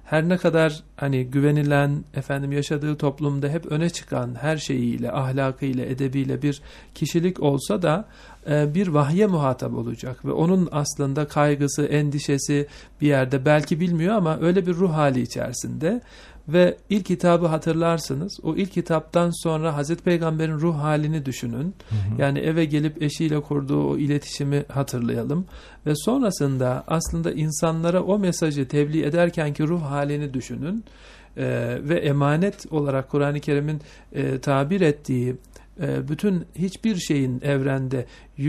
her ne kadar hani güvenilen, yaşadığı toplumda hep öne çıkan her şeyiyle, ahlakıyla, edebiyle bir kişilik olsa da bir vahye muhatap olacak ve onun aslında kaygısı, endişesi bir yerde belki bilmiyor ama öyle bir ruh hali içerisinde. Ve ilk kitabı hatırlarsınız. O ilk kitaptan sonra Hazreti Peygamber'in ruh halini düşünün. Yani eve gelip eşiyle kurduğu o iletişimi hatırlayalım. Ve sonrasında aslında insanlara o mesajı tebliğ ederkenki ruh halini düşünün. Ve emanet olarak Kur'an-ı Kerim'in tabir ettiği bütün hiçbir şeyin evrende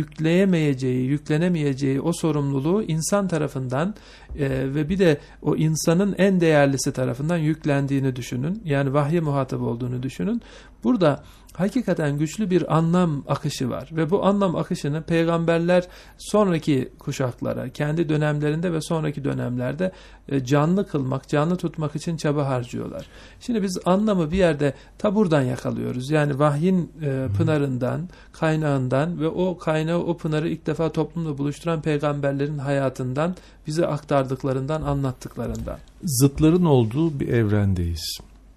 yüklenemeyeceği o sorumluluğu insan tarafından ve bir de o insanın en değerlisi tarafından yüklendiğini düşünün. Yani vahye muhatap olduğunu düşünün. Burada hakikaten güçlü bir anlam akışı var ve bu anlam akışını peygamberler sonraki kuşaklara, kendi dönemlerinde ve sonraki dönemlerde canlı kılmak, canlı tutmak için çaba harcıyorlar. Şimdi biz anlamı bir yerde buradan yakalıyoruz. Yani vahyin pınarından, kaynağından ve o kaynağı, o pınarı ilk defa toplumla buluşturan peygamberlerin hayatından, bize aktardıklarından, anlattıklarından. Zıtların olduğu bir evrendeyiz.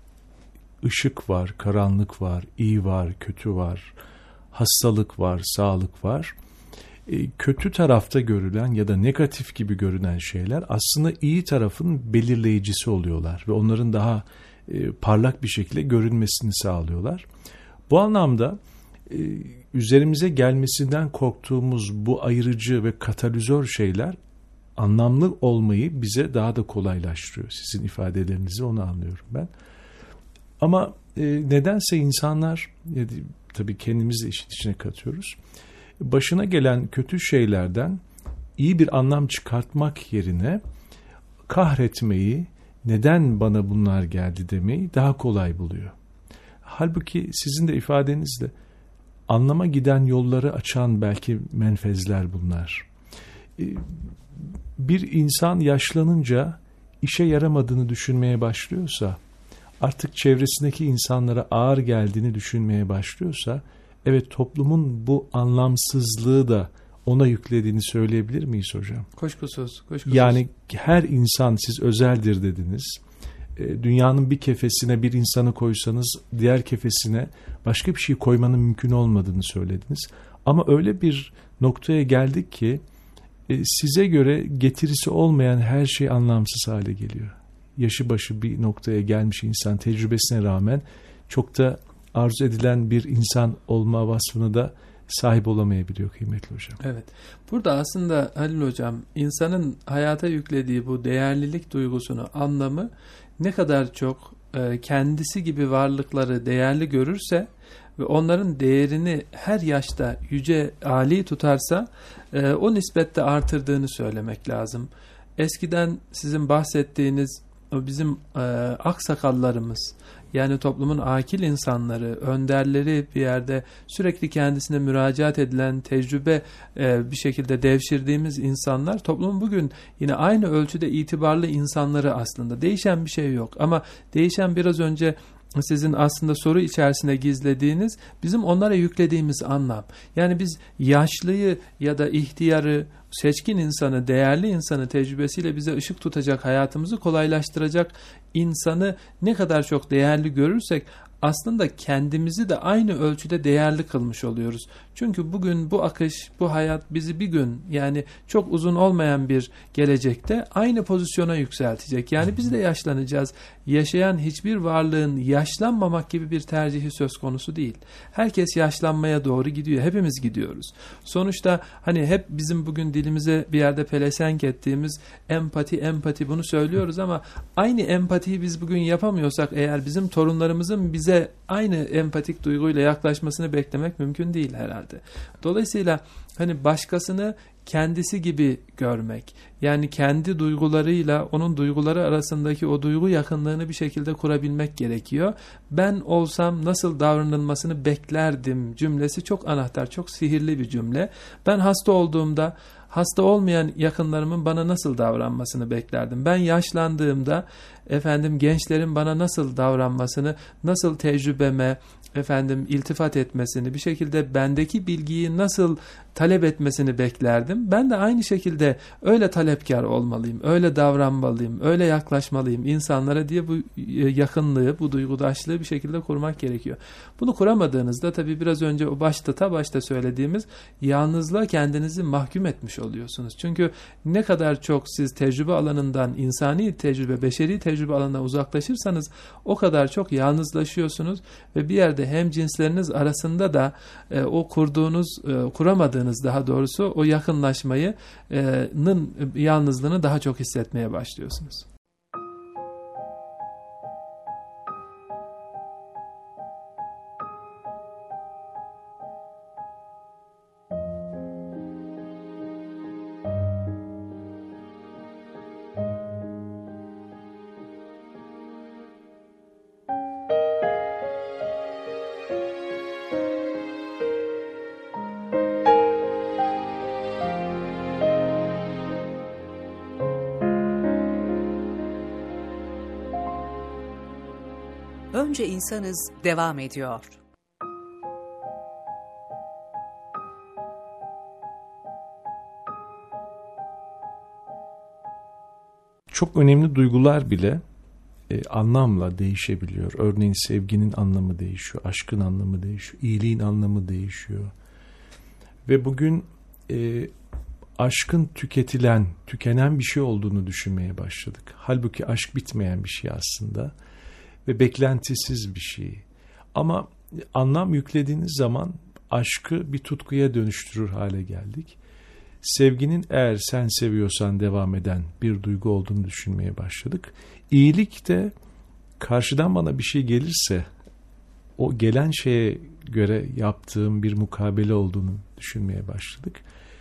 Işık var, karanlık var, iyi var, kötü var, hastalık var, sağlık var. Kötü tarafta görülen ya da negatif gibi görünen şeyler aslında iyi tarafın belirleyicisi oluyorlar ve onların daha parlak bir şekilde görünmesini sağlıyorlar. Bu anlamda üzerimize gelmesinden korktuğumuz bu ayırıcı ve katalizör şeyler anlamlı olmayı bize daha da kolaylaştırıyor. Sizin ifadelerinizi onu anlıyorum ben. Ama nedense insanlar, tabii kendimizi de işin içine katıyoruz, başına gelen kötü şeylerden iyi bir anlam çıkartmak yerine kahretmeyi, neden bana bunlar geldi demeyi daha kolay buluyor. Halbuki sizin de ifadenizle anlama giden yolları açan belki menfezler bunlar. Bir insan yaşlanınca işe yaramadığını düşünmeye başlıyorsa, artık çevresindeki insanlara ağır geldiğini düşünmeye başlıyorsa, evet, toplumun bu anlamsızlığı da ona yüklediğini söyleyebilir miyiz hocam? Kuşkusuz. Yani her insan, siz özeldir dediniz. Dünyanın bir kefesine bir insanı koysanız diğer kefesine başka bir şey koymanın mümkün olmadığını söylediniz. Ama öyle bir noktaya geldik ki size göre getirisi olmayan her şey anlamsız hale geliyor. Yaşı başı bir noktaya gelmiş insan tecrübesine rağmen çok da arzu edilen bir insan olma vasfını da sahip olamayabiliyor kıymetli hocam. Evet. Burada aslında Halil hocam, insanın hayata yüklediği bu değerlilik duygusunu, anlamı ne kadar çok kendisi gibi varlıkları değerli görürse ve onların değerini her yaşta yüce, âli tutarsa o nispette artırdığını söylemek lazım. Eskiden sizin bahsettiğiniz o bizim aksakallarımız, yani toplumun akil insanları, önderleri bir yerde sürekli kendisine müracaat edilen, tecrübe bir şekilde devşirdiğimiz insanlar, toplumun bugün yine aynı ölçüde itibarlı insanları aslında. Değişen bir şey yok ama değişen biraz önce sizin aslında soru içerisinde gizlediğiniz, bizim onlara yüklediğimiz anlam. Yani biz yaşlıyı ya da ihtiyarı, seçkin insanı, değerli insanı, tecrübesiyle bize ışık tutacak, hayatımızı kolaylaştıracak insanı ne kadar çok değerli görürsek aslında kendimizi de aynı ölçüde değerli kılmış oluyoruz. Çünkü bugün bu akış, bu hayat bizi bir gün, yani çok uzun olmayan bir gelecekte aynı pozisyona yükseltecek. Yani biz de yaşlanacağız. Yaşayan hiçbir varlığın yaşlanmamak gibi bir tercihi söz konusu değil. Herkes yaşlanmaya doğru gidiyor. Hepimiz gidiyoruz. Sonuçta hani hep bizim bugün dilimize bir yerde pelesenk ettiğimiz empati bunu söylüyoruz ama aynı empatiyi biz bugün yapamıyorsak eğer, bizim torunlarımızın bize aynı empatik duyguyla yaklaşmasını beklemek mümkün değil herhalde. Dolayısıyla hani başkasını kendisi gibi görmek, yani kendi duygularıyla onun duyguları arasındaki o duygu yakınlığını bir şekilde kurabilmek gerekiyor. Ben olsam nasıl davranılmasını beklerdim cümlesi çok anahtar, çok sihirli bir cümle. Ben hasta olduğumda hasta olmayan yakınlarımın bana nasıl davranmasını beklerdim. Ben yaşlandığımda gençlerin bana nasıl davranmasını, nasıl tecrübeme iltifat etmesini, bir şekilde bendeki bilgiyi nasıl talep etmesini beklerdim. Ben de aynı şekilde öyle talepkar olmalıyım, öyle davranmalıyım, öyle yaklaşmalıyım insanlara diye bu yakınlığı, bu duygudaşlığı bir şekilde kurmak gerekiyor. Bunu kuramadığınızda tabii biraz önce o başta söylediğimiz yalnızlığa kendinizi mahkum etmiş oluyorsunuz. Çünkü ne kadar çok siz tecrübe alanından, insani tecrübe, beşeri tecrübe alanına uzaklaşırsanız o kadar çok yalnızlaşıyorsunuz ve bir yerde hem cinsleriniz arasında da o kuramadığınız daha doğrusu o yakınlaşmayı yalnızlığını daha çok hissetmeye başlıyorsunuz. Önce insanız devam ediyor. Çok önemli duygular bile anlamla değişebiliyor. Örneğin sevginin anlamı değişiyor, aşkın anlamı değişiyor, iyiliğin anlamı değişiyor. Ve bugün aşkın tükenen bir şey olduğunu düşünmeye başladık. Halbuki aşk bitmeyen bir şey aslında ve beklentisiz bir şey. Ama anlam yüklediğiniz zaman aşkı bir tutkuya dönüştürür hale geldik. Sevginin eğer sen seviyorsan devam eden bir duygu olduğunu düşünmeye başladık. İyilik de karşıdan bana bir şey gelirse o gelen şeye göre yaptığım bir mukabele olduğunu düşünmeye başladık.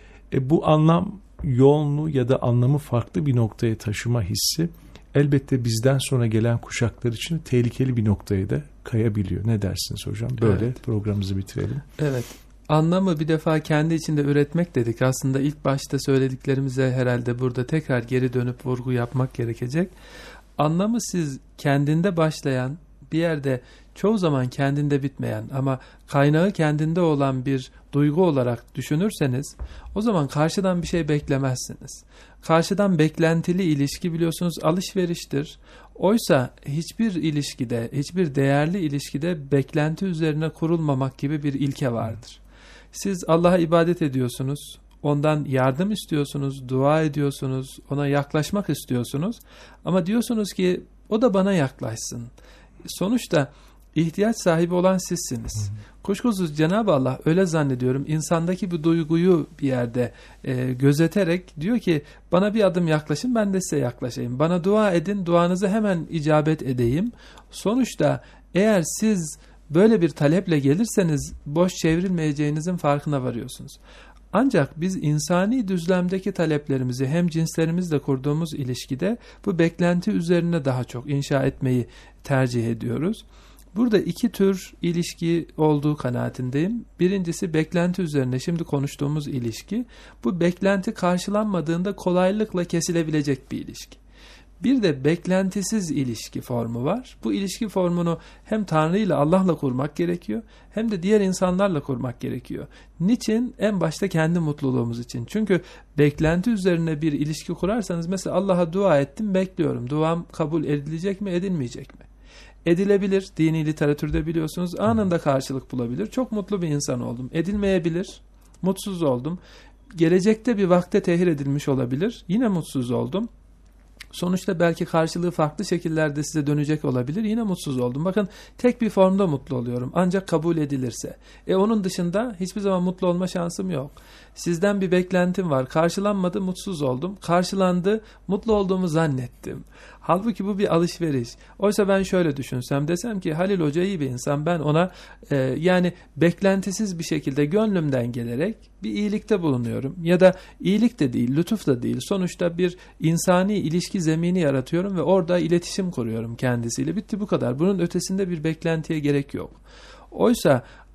Bu anlam yoğunluğu ya da anlamı farklı bir noktaya taşıma hissi elbette bizden sonra gelen kuşaklar için tehlikeli bir noktaya da kayabiliyor. Ne dersiniz hocam? Böyle programımızı bitirelim. Evet. Anlamı bir defa kendi içinde üretmek dedik. Aslında ilk başta söylediklerimize herhalde burada tekrar geri dönüp vurgu yapmak gerekecek. Anlamı siz kendinde başlayan, bir yerde çoğu zaman kendinde bitmeyen ama kaynağı kendinde olan bir duygu olarak düşünürseniz o zaman karşıdan bir şey beklemezsiniz. Karşıdan beklentili ilişki biliyorsunuz alışveriştir. Oysa hiçbir ilişkide, hiçbir değerli ilişkide beklenti üzerine kurulmamak gibi bir ilke vardır. Siz Allah'a ibadet ediyorsunuz, ondan yardım istiyorsunuz, dua ediyorsunuz, ona yaklaşmak istiyorsunuz ama diyorsunuz ki o da bana yaklaşsın. Sonuçta ihtiyaç sahibi olan sizsiniz. Kuşkusuz Cenab-ı Allah öyle zannediyorum insandaki bu duyguyu bir yerde gözeterek diyor ki bana bir adım yaklaşın ben de size yaklaşayım. Bana dua edin duanızı hemen icabet edeyim. Sonuçta eğer siz böyle bir taleple gelirseniz boş çevrilmeyeceğinizin farkına varıyorsunuz. Ancak biz insani düzlemdeki taleplerimizi hem cinslerimizle kurduğumuz ilişkide bu beklenti üzerine daha çok inşa etmeyi tercih ediyoruz. Burada iki tür ilişki olduğu kanaatindeyim. Birincisi beklenti üzerine şimdi konuştuğumuz ilişki. Bu beklenti karşılanmadığında kolaylıkla kesilebilecek bir ilişki. Bir de beklentisiz ilişki formu var. Bu ilişki formunu hem Tanrı ile Allah'la kurmak gerekiyor hem de diğer insanlarla kurmak gerekiyor. Niçin? En başta kendi mutluluğumuz için. Çünkü beklenti üzerine bir ilişki kurarsanız mesela Allah'a dua ettim bekliyorum. Duam kabul edilecek mi edilmeyecek mi? Edilebilir. Dini literatürde biliyorsunuz anında karşılık bulabilir. Çok mutlu bir insan oldum. Edilmeyebilir. Mutsuz oldum. Gelecekte bir vakte tehir edilmiş olabilir. Yine mutsuz oldum. Sonuçta belki karşılığı farklı şekillerde size dönecek olabilir. Yine mutsuz oldum. Bakın tek bir formda mutlu oluyorum. Ancak kabul edilirse. Onun dışında hiçbir zaman mutlu olma şansım yok. Sizden bir beklentim var. Karşılanmadı, mutsuz oldum. Karşılandı, mutlu olduğumu zannettim. Halbuki bu bir alışveriş. Oysa ben şöyle düşünsem, desem ki Halil Hoca iyi bir insan. Ben ona yani beklentisiz bir şekilde gönlümden gelerek bir iyilikte bulunuyorum. Ya da iyilik de değil, lütuf da değil. Sonuçta bir insani ilişki zemini yaratıyorum ve orada iletişim kuruyorum kendisiyle. Bitti bu kadar. Bunun ötesinde bir beklentiye gerek yok. Oysa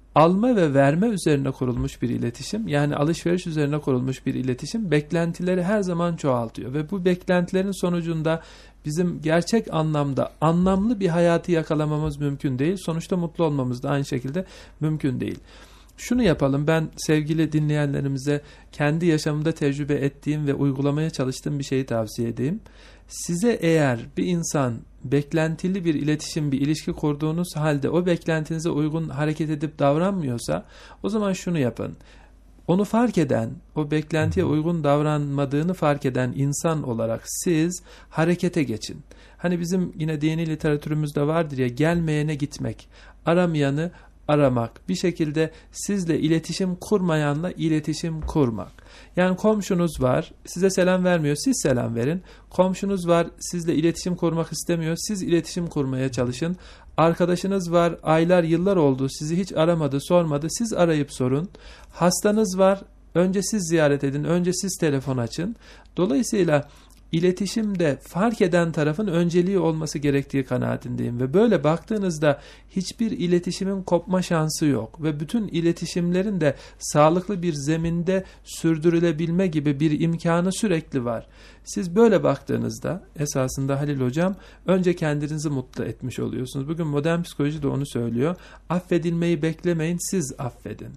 alma ve verme üzerine kurulmuş bir iletişim, yani alışveriş üzerine kurulmuş bir iletişim beklentileri her zaman çoğaltıyor ve bu beklentilerin sonucunda bizim gerçek anlamda anlamlı bir hayatı yakalamamız mümkün değil. Sonuçta mutlu olmamız da aynı şekilde mümkün değil. Şunu yapalım, ben sevgili dinleyenlerimize kendi yaşamımda tecrübe ettiğim ve uygulamaya çalıştığım bir şeyi tavsiye edeyim. Size eğer bir insan beklentili bir iletişim, bir ilişki kurduğunuz halde o beklentinize uygun hareket edip davranmıyorsa, o zaman şunu yapın. Onu fark eden, o beklentiye uygun davranmadığını fark eden insan olarak siz harekete geçin. Hani bizim yine dini literatürümüzde vardır ya, gelmeyene gitmek, aramayanı aramak, bir şekilde sizle iletişim kurmayanla iletişim kurmak. Yani komşunuz var, size selam vermiyor, siz selam verin. Komşunuz var, sizle iletişim kurmak istemiyor, siz iletişim kurmaya çalışın. Arkadaşınız var, aylar yıllar oldu, sizi hiç aramadı, sormadı, siz arayıp sorun. Hastanız var, önce siz ziyaret edin, önce siz telefon açın. Dolayısıyla İletişimde fark eden tarafın önceliği olması gerektiği kanaatindeyim ve böyle baktığınızda hiçbir iletişimin kopma şansı yok ve bütün iletişimlerin de sağlıklı bir zeminde sürdürülebilme gibi bir imkanı sürekli var. Siz böyle baktığınızda esasında Halil Hocam önce kendinizi mutlu etmiş oluyorsunuz. Bugün modern psikoloji de onu söylüyor. Affedilmeyi beklemeyin, siz affedin.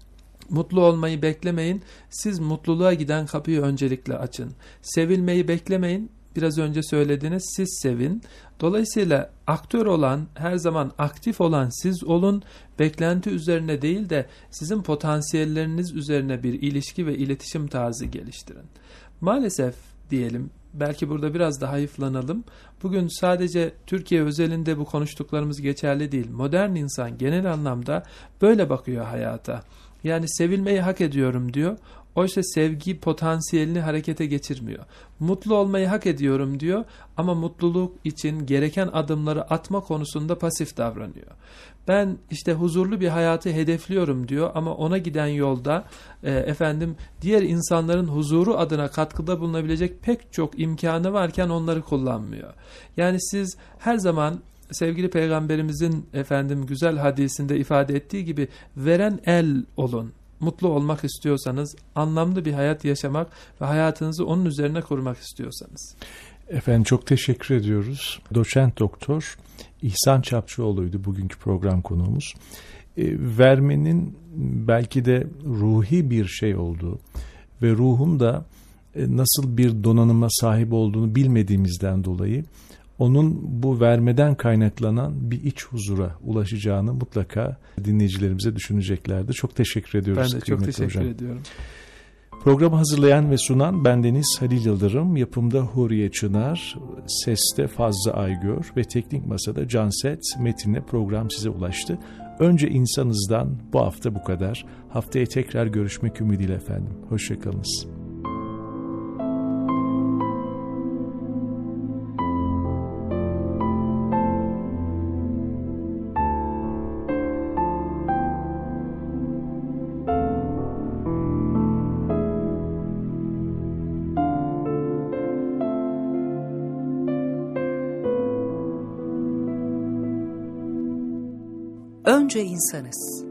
Mutlu olmayı beklemeyin, siz mutluluğa giden kapıyı öncelikle açın. Sevilmeyi beklemeyin, biraz önce söylediğiniz siz sevin. Dolayısıyla aktör olan, her zaman aktif olan siz olun, beklenti üzerine değil de sizin potansiyelleriniz üzerine bir ilişki ve iletişim tarzı geliştirin. Maalesef diyelim, belki burada biraz daha hayıflanalım. Bugün sadece Türkiye özelinde bu konuştuklarımız geçerli değil. Modern insan genel anlamda böyle bakıyor hayata. Yani sevilmeyi hak ediyorum diyor. Oysa sevgi potansiyelini harekete geçirmiyor. Mutlu olmayı hak ediyorum diyor ama mutluluk için gereken adımları atma konusunda pasif davranıyor. Ben işte huzurlu bir hayatı hedefliyorum diyor ama ona giden yolda diğer insanların huzuru adına katkıda bulunabilecek pek çok imkanı varken onları kullanmıyor. Yani siz her zaman sevgili Peygamberimizin güzel hadisinde ifade ettiği gibi veren el olun. Mutlu olmak istiyorsanız, anlamlı bir hayat yaşamak ve hayatınızı onun üzerine kurmak istiyorsanız. Efendim çok teşekkür ediyoruz. Doçent Doktor İhsan Çapçıoğlu'ydu bugünkü program konuğumuz. Vermenin belki de ruhi bir şey olduğu ve ruhun da nasıl bir donanıma sahip olduğunu bilmediğimizden dolayı onun bu vermeden kaynaklanan bir iç huzura ulaşacağını mutlaka dinleyicilerimize düşüneceklerdir. Çok teşekkür ediyoruz. Ben de çok teşekkür ediyorum. Programı hazırlayan ve sunan bendeniz Halil Yıldırım, yapımda Huriye Çınar, seste Fazlı Aygör ve teknik masada Canset Metin'le program size ulaştı. Önce insanızdan bu hafta bu kadar. Haftaya tekrar görüşmek ümidiyle efendim. Hoşçakalınız. Önce insanız.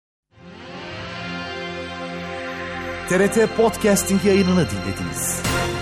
TRT Podcasting yayınını dinlediniz.